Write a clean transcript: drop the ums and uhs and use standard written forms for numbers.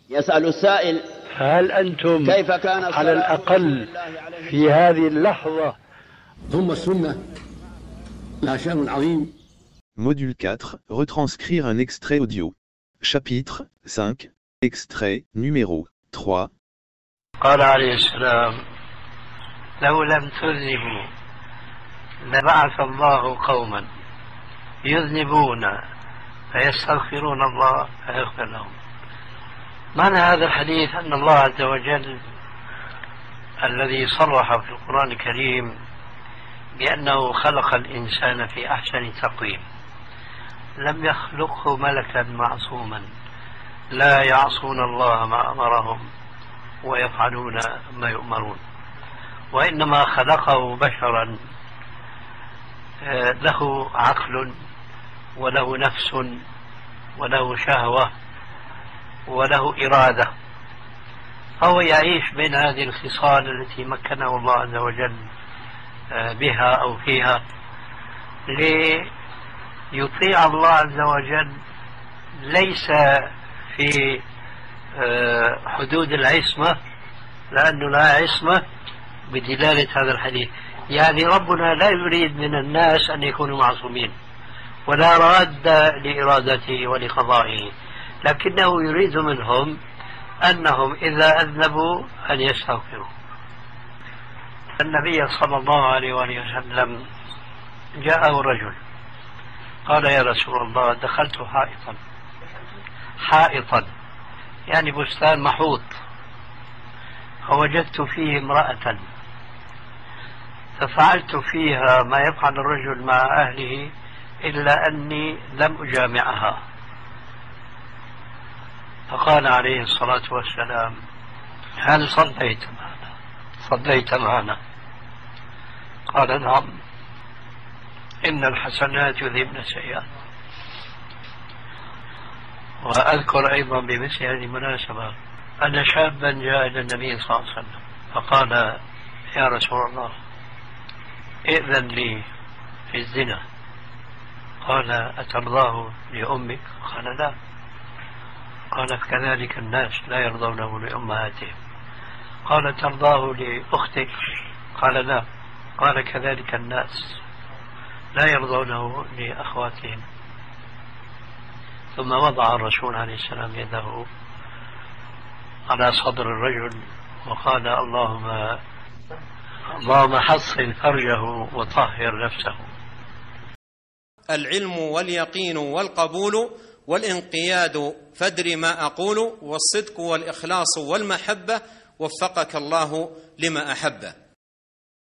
يسأل السائل: هل أنتم كيف كان على الأقل في هذه اللحظة؟ ثم السنة لها شأن عظيم. Module 4, retranscrire un extrait audio. Chapitre 5, extrait numéro 3. قال عليه السلام: لو لم تذنبوا لبعث الله قوما يذنبون فيستغفرون الله فيغفر لهم. معنى هذا الحديث أن الله عز وجل الذي صرح في القرآن الكريم بأنه خلق الإنسان في أحسن تقويم لم يخلقه ملكا معصوما لا يعصون الله ما أمرهم ويفعلون ما يؤمرون، وإنما خلقه بشرا له عقل وله نفس وله شهوة وله إرادة، فهو يعيش بين هذه الخصال التي مكنه الله عز وجل بها أو فيها ليطيع الله عز وجل، ليس في حدود العصمة، لأنه لا عصمة بدلالة هذا الحديث. يعني ربنا لا يريد من الناس أن يكونوا معصومين ولا راد لإرادته ولقضائه، لكنه يريد منهم أنهم إذا أذنبوا أن يستغفروا. النبي صلى الله عليه وآله وسلم جاءه رجل قال: يا رسول الله، دخلت حائطا يعني بستان محوط، فوجدت فيه امرأة ففعلت فيها ما يفعل الرجل مع أهله إلا أني لم أجامعها. فقال عليه الصلاة والسلام: هل صليت معنا؟ قال: نعم، إن الحسنات يذهبن السيئات. وأذكر أيضا بمثل هذه المناسبة أن شابا جاء إلى النبي صلى الله عليه وسلم فقال: يا رسول الله، ائذن لي في الزنا. قال: أترضاه لأمك؟ قال: لا. قال: كذلك الناس لا يرضونه لأمهاتهم. قال: ترضاه لأختك؟ قال: لا. قال: كذلك الناس لا يرضونه لأخواتهم. ثم وضع الرسول عليه السلام يده على صدر الرجل وقال: اللهم حصن فرجه وطهر نفسه. العلم واليقين والقبول والانقياد فادر ما أقول، والصدق والإخلاص والمحبة، وفقك الله لما أحبه.